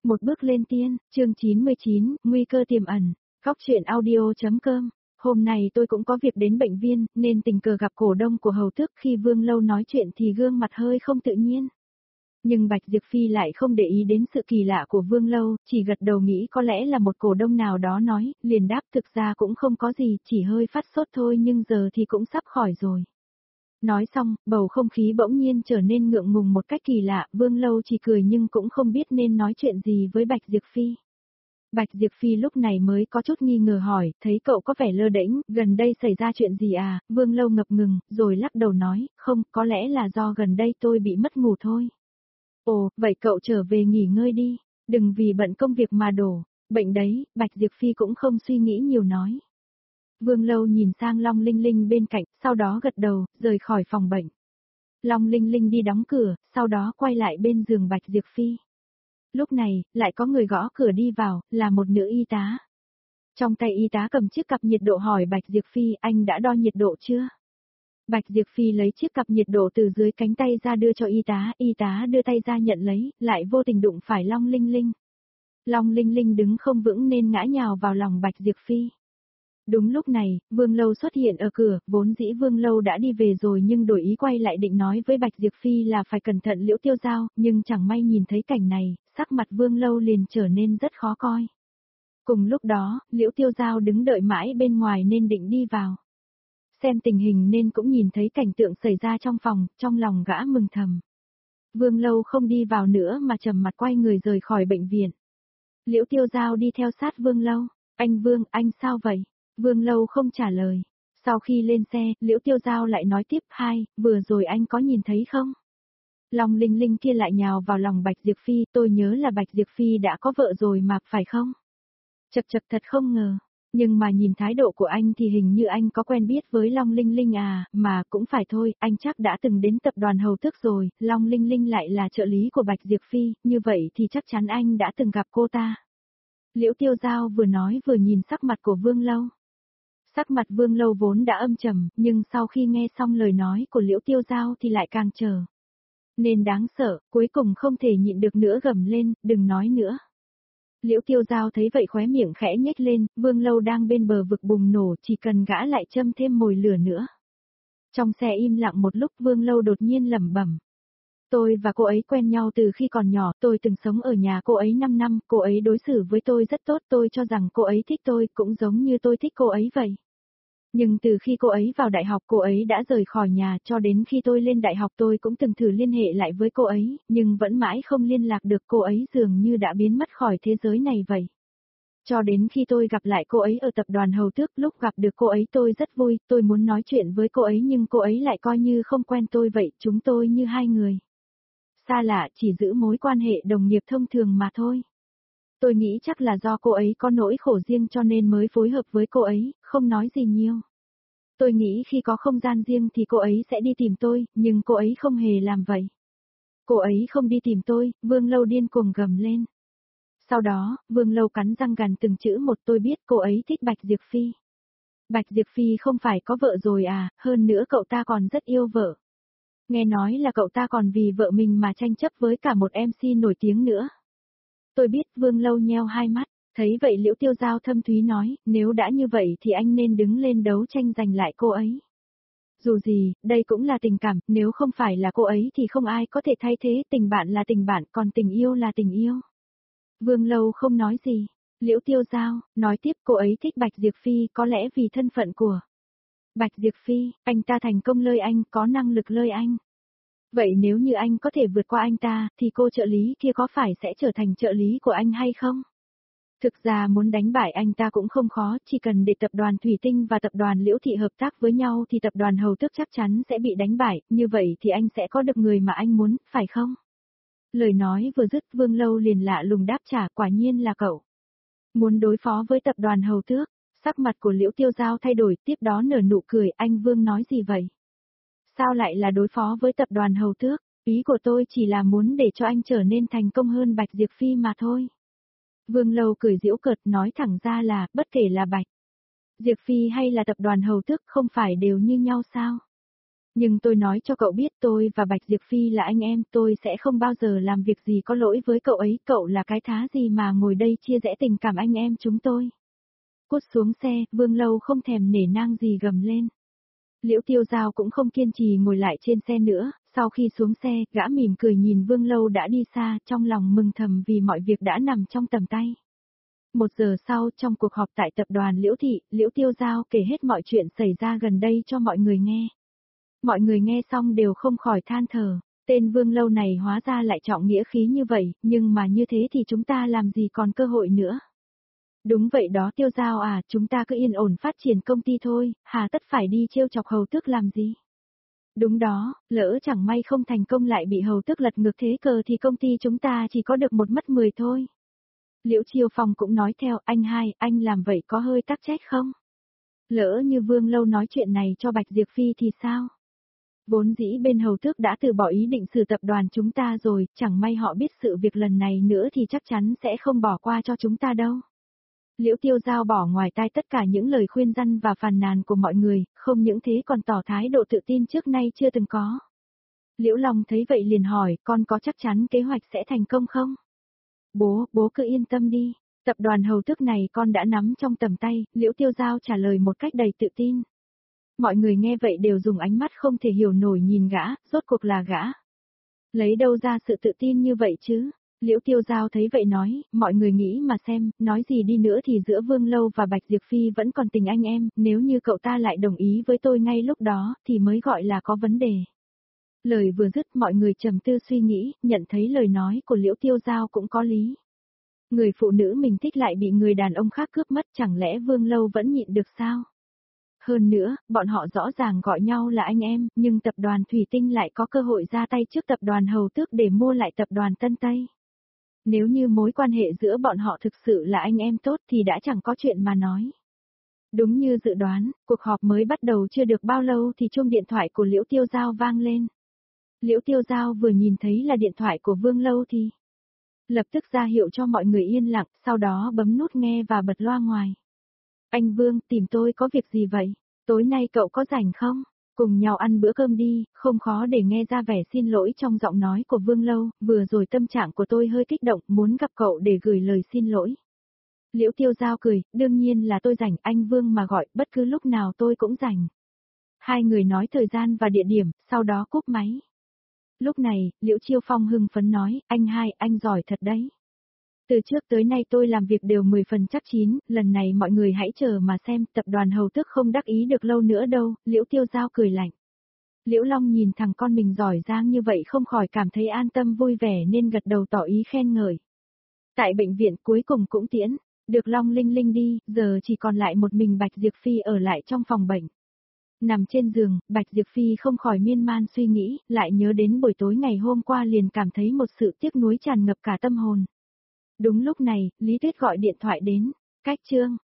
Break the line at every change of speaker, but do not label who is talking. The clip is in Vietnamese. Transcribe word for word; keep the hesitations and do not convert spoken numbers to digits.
Một bước lên tiên, chương chín mươi chín, nguy cơ tiềm ẩn, góc truyện audio.com. Hôm nay tôi cũng có việc đến bệnh viện, nên tình cờ gặp cổ đông của Hầu Tước. Khi Vương Lâu nói chuyện thì gương mặt hơi không tự nhiên. Nhưng Bạch Diệp Phi lại không để ý đến sự kỳ lạ của Vương Lâu, chỉ gật đầu nghĩ có lẽ là một cổ đông nào đó nói, liền đáp thực ra cũng không có gì, chỉ hơi phát sốt thôi nhưng giờ thì cũng sắp khỏi rồi. Nói xong, bầu không khí bỗng nhiên trở nên ngượng ngùng một cách kỳ lạ, Vương Lâu chỉ cười nhưng cũng không biết nên nói chuyện gì với Bạch Diệp Phi. Bạch Diệp Phi lúc này mới có chút nghi ngờ hỏi, thấy cậu có vẻ lơ đễnh, gần đây xảy ra chuyện gì à? Vương Lâu ngập ngừng, rồi lắc đầu nói, không, có lẽ là do gần đây tôi bị mất ngủ thôi. Ồ, vậy cậu trở về nghỉ ngơi đi, đừng vì bận công việc mà đổ bệnh đấy. Bạch Diệp Phi cũng không suy nghĩ nhiều nói. Vương Lâu nhìn sang Long Linh Linh bên cạnh, sau đó gật đầu, rời khỏi phòng bệnh. Long Linh Linh đi đóng cửa, sau đó quay lại bên giường Bạch Diệp Phi. Lúc này, lại có người gõ cửa đi vào, là một nữ y tá. Trong tay y tá cầm chiếc cặp nhiệt độ hỏi Bạch Diệp Phi, anh đã đo nhiệt độ chưa? Bạch Diệp Phi lấy chiếc cặp nhiệt độ từ dưới cánh tay ra đưa cho y tá, y tá đưa tay ra nhận lấy, lại vô tình đụng phải Long Linh Linh. Long Linh Linh đứng không vững nên ngã nhào vào lòng Bạch Diệp Phi. Đúng lúc này, Vương Lâu xuất hiện ở cửa, vốn dĩ Vương Lâu đã đi về rồi nhưng đổi ý quay lại định nói với Bạch Diệp Phi là phải cẩn thận Liễu Tiêu Giao, nhưng chẳng may nhìn thấy cảnh này, sắc mặt Vương Lâu liền trở nên rất khó coi. Cùng lúc đó, Liễu Tiêu Giao đứng đợi mãi bên ngoài nên định đi vào. Xem tình hình nên cũng nhìn thấy cảnh tượng xảy ra trong phòng, trong lòng gã mừng thầm. Vương Lâu không đi vào nữa mà trầm mặt quay người rời khỏi bệnh viện. Liễu Tiêu Giao đi theo sát Vương Lâu, anh Vương, anh sao vậy? Vương Lâu không trả lời. Sau khi lên xe, Liễu Tiêu Giao lại nói tiếp, hai, vừa rồi anh có nhìn thấy không? Long Linh Linh kia lại nhào vào lòng Bạch Diệp Phi, tôi nhớ là Bạch Diệp Phi đã có vợ rồi mà, phải không? Chật chật thật không ngờ. Nhưng mà nhìn thái độ của anh thì hình như anh có quen biết với Long Linh Linh à, mà cũng phải thôi, anh chắc đã từng đến tập đoàn Hầu Tước rồi, Long Linh Linh lại là trợ lý của Bạch Diệp Phi, như vậy thì chắc chắn anh đã từng gặp cô ta. Liễu Tiêu Giao vừa nói vừa nhìn sắc mặt của Vương Lâu. Sắc mặt Vương Lâu vốn đã âm trầm, nhưng sau khi nghe xong lời nói của Liễu Tiêu Giao thì lại càng chờ. Nên đáng sợ, cuối cùng không thể nhịn được nữa gầm lên, đừng nói nữa. Liễu Tiêu Giao thấy vậy khóe miệng khẽ nhếch lên, Vương Lâu đang bên bờ vực bùng nổ, chỉ cần gã lại châm thêm mồi lửa nữa. Trong xe im lặng một lúc, Vương Lâu đột nhiên lẩm bẩm. Tôi và cô ấy quen nhau từ khi còn nhỏ, tôi từng sống ở nhà cô ấy năm năm, cô ấy đối xử với tôi rất tốt, tôi cho rằng cô ấy thích tôi cũng giống như tôi thích cô ấy vậy. Nhưng từ khi cô ấy vào đại học cô ấy đã rời khỏi nhà, cho đến khi tôi lên đại học tôi cũng từng thử liên hệ lại với cô ấy, nhưng vẫn mãi không liên lạc được, cô ấy dường như đã biến mất khỏi thế giới này vậy. Cho đến khi tôi gặp lại cô ấy ở tập đoàn Hầu Tước, lúc gặp được cô ấy tôi rất vui, tôi muốn nói chuyện với cô ấy nhưng cô ấy lại coi như không quen tôi vậy, chúng tôi như hai người xa lạ, chỉ giữ mối quan hệ đồng nghiệp thông thường mà thôi. Tôi nghĩ chắc là do cô ấy có nỗi khổ riêng cho nên mới phối hợp với cô ấy, không nói gì nhiều. Tôi nghĩ khi có không gian riêng thì cô ấy sẽ đi tìm tôi, nhưng cô ấy không hề làm vậy. Cô ấy không đi tìm tôi, Vương Lâu điên cuồng gầm lên. Sau đó, Vương Lâu cắn răng gằn từng chữ một, tôi biết cô ấy thích Bạch Diệp Phi. Bạch Diệp Phi không phải có vợ rồi à, hơn nữa cậu ta còn rất yêu vợ. Nghe nói là cậu ta còn vì vợ mình mà tranh chấp với cả một em xê nổi tiếng nữa. Tôi biết, Vương Lâu nheo hai mắt, thấy vậy Liễu Tiêu Giao thâm thúy nói, nếu đã như vậy thì anh nên đứng lên đấu tranh giành lại cô ấy. Dù gì, đây cũng là tình cảm, nếu không phải là cô ấy thì không ai có thể thay thế, tình bạn là tình bạn, còn tình yêu là tình yêu. Vương Lâu không nói gì. Liễu Tiêu Giao nói tiếp, cô ấy thích Bạch Diệp Phi có lẽ vì thân phận của Bạch Diệp Phi, anh ta thành công lơi anh, có năng lực lơi anh. Vậy nếu như anh có thể vượt qua anh ta, thì cô trợ lý kia có phải sẽ trở thành trợ lý của anh hay không? Thực ra muốn đánh bại anh ta cũng không khó, chỉ cần để tập đoàn Thủy Tinh và tập đoàn Liễu Thị hợp tác với nhau thì tập đoàn Hầu Tước chắc chắn sẽ bị đánh bại, như vậy thì anh sẽ có được người mà anh muốn, phải không? Lời nói vừa dứt, Vương Lâu liền lạ lùng đáp trả, quả nhiên là cậu. Muốn đối phó với tập đoàn Hầu Tước, sắc mặt của Liễu Tiêu Giao thay đổi, tiếp đó nở nụ cười, anh Vương nói gì vậy? Sao lại là đối phó với tập đoàn Hầu Tước? Ý của tôi chỉ là muốn để cho anh trở nên thành công hơn Bạch Diệp Phi mà thôi. Vương Lâu cười giễu cợt nói thẳng ra là, bất kể là Bạch Diệp Phi hay là tập đoàn Hầu Tước không phải đều như nhau sao? Nhưng tôi nói cho cậu biết tôi và Bạch Diệp Phi là anh em, tôi sẽ không bao giờ làm việc gì có lỗi với cậu ấy, cậu là cái thá gì mà ngồi đây chia rẽ tình cảm anh em chúng tôi. Cút xuống xe, Vương Lâu không thèm nể nang gì gầm lên. Liễu Tiêu Giao cũng không kiên trì ngồi lại trên xe nữa, sau khi xuống xe, gã mỉm cười nhìn Vương Lâu đã đi xa, trong lòng mừng thầm vì mọi việc đã nằm trong tầm tay. Một giờ sau, trong cuộc họp tại tập đoàn Liễu Thị, Liễu Tiêu Giao kể hết mọi chuyện xảy ra gần đây cho mọi người nghe. Mọi người nghe xong đều không khỏi than thở, tên Vương Lâu này hóa ra lại trọng nghĩa khí như vậy, nhưng mà như thế thì chúng ta làm gì còn cơ hội nữa. Đúng vậy đó Tiêu Giao à, chúng ta cứ yên ổn phát triển công ty thôi, hà tất phải đi trêu chọc Hầu Tước làm gì. Đúng đó, lỡ chẳng may không thành công lại bị Hầu Tước lật ngược thế cờ thì công ty chúng ta chỉ có được một mất mười thôi. Liễu Chiêu Phong cũng nói theo, anh hai, anh làm vậy có hơi tắc trách không? Lỡ như Vương Lâu nói chuyện này cho Bạch Diệp Phi thì sao? Vốn dĩ bên Hầu Tước đã từ bỏ ý định xử tập đoàn chúng ta rồi, chẳng may họ biết sự việc lần này nữa thì chắc chắn sẽ không bỏ qua cho chúng ta đâu. Liễu Tiêu Giao bỏ ngoài tai tất cả những lời khuyên răn và phàn nàn của mọi người, không những thế còn tỏ thái độ tự tin trước nay chưa từng có. Liễu Long thấy vậy liền hỏi, con có chắc chắn kế hoạch sẽ thành công không? Bố, bố cứ yên tâm đi, tập đoàn Hầu Tước này con đã nắm trong tầm tay, Liễu Tiêu Giao trả lời một cách đầy tự tin. Mọi người nghe vậy đều dùng ánh mắt không thể hiểu nổi nhìn gã, rốt cuộc là gã. Lấy đâu ra sự tự tin như vậy chứ? Liễu Tiêu Giao thấy vậy nói, mọi người nghĩ mà xem, nói gì đi nữa thì giữa Vương Lâu và Bạch Diệp Phi vẫn còn tình anh em, nếu như cậu ta lại đồng ý với tôi ngay lúc đó, thì mới gọi là có vấn đề. Lời vừa dứt mọi người trầm tư suy nghĩ, nhận thấy lời nói của Liễu Tiêu Giao cũng có lý. Người phụ nữ mình thích lại bị người đàn ông khác cướp mất, chẳng lẽ Vương Lâu vẫn nhịn được sao? Hơn nữa, bọn họ rõ ràng gọi nhau là anh em, nhưng tập đoàn Thủy Tinh lại có cơ hội ra tay trước tập đoàn Hầu Tước để mua lại tập đoàn Tân Tây. Nếu như mối quan hệ giữa bọn họ thực sự là anh em tốt thì đã chẳng có chuyện mà nói. Đúng như dự đoán, cuộc họp mới bắt đầu chưa được bao lâu thì chuông điện thoại của Liễu Tiêu Giao vang lên. Liễu Tiêu Giao vừa nhìn thấy là điện thoại của Vương Lâu thì lập tức ra hiệu cho mọi người yên lặng, sau đó bấm nút nghe và bật loa ngoài. Anh Vương, tìm tôi có việc gì vậy? Tối nay cậu có rảnh không? Cùng nhau ăn bữa cơm đi, không khó để nghe ra vẻ xin lỗi trong giọng nói của Vương Lâu, vừa rồi tâm trạng của tôi hơi kích động, muốn gặp cậu để gửi lời xin lỗi. Liễu Tiêu Giao cười, đương nhiên là tôi rảnh, anh Vương mà gọi, bất cứ lúc nào tôi cũng rảnh. Hai người nói thời gian và địa điểm, sau đó cúp máy. Lúc này, Liễu Chiêu Phong hưng phấn nói, anh hai, anh giỏi thật đấy. Từ trước tới nay tôi làm việc đều mười phần chắc chín, lần này mọi người hãy chờ mà xem, tập đoàn Hầu Tước không đắc ý được lâu nữa đâu, Liễu Tiêu Giao cười lạnh. Liễu Long nhìn thằng con mình giỏi giang như vậy không khỏi cảm thấy an tâm vui vẻ nên gật đầu tỏ ý khen ngợi. Tại bệnh viện cuối cùng cũng tiễn, được Long Linh Linh đi, giờ chỉ còn lại một mình Bạch Diệp Phi ở lại trong phòng bệnh. Nằm trên giường, Bạch Diệp Phi không khỏi miên man suy nghĩ, lại nhớ đến buổi tối ngày hôm qua liền cảm thấy một sự tiếc nuối tràn ngập cả tâm hồn. Đúng lúc này, Lý Tuyết gọi điện thoại đến, cách Trương.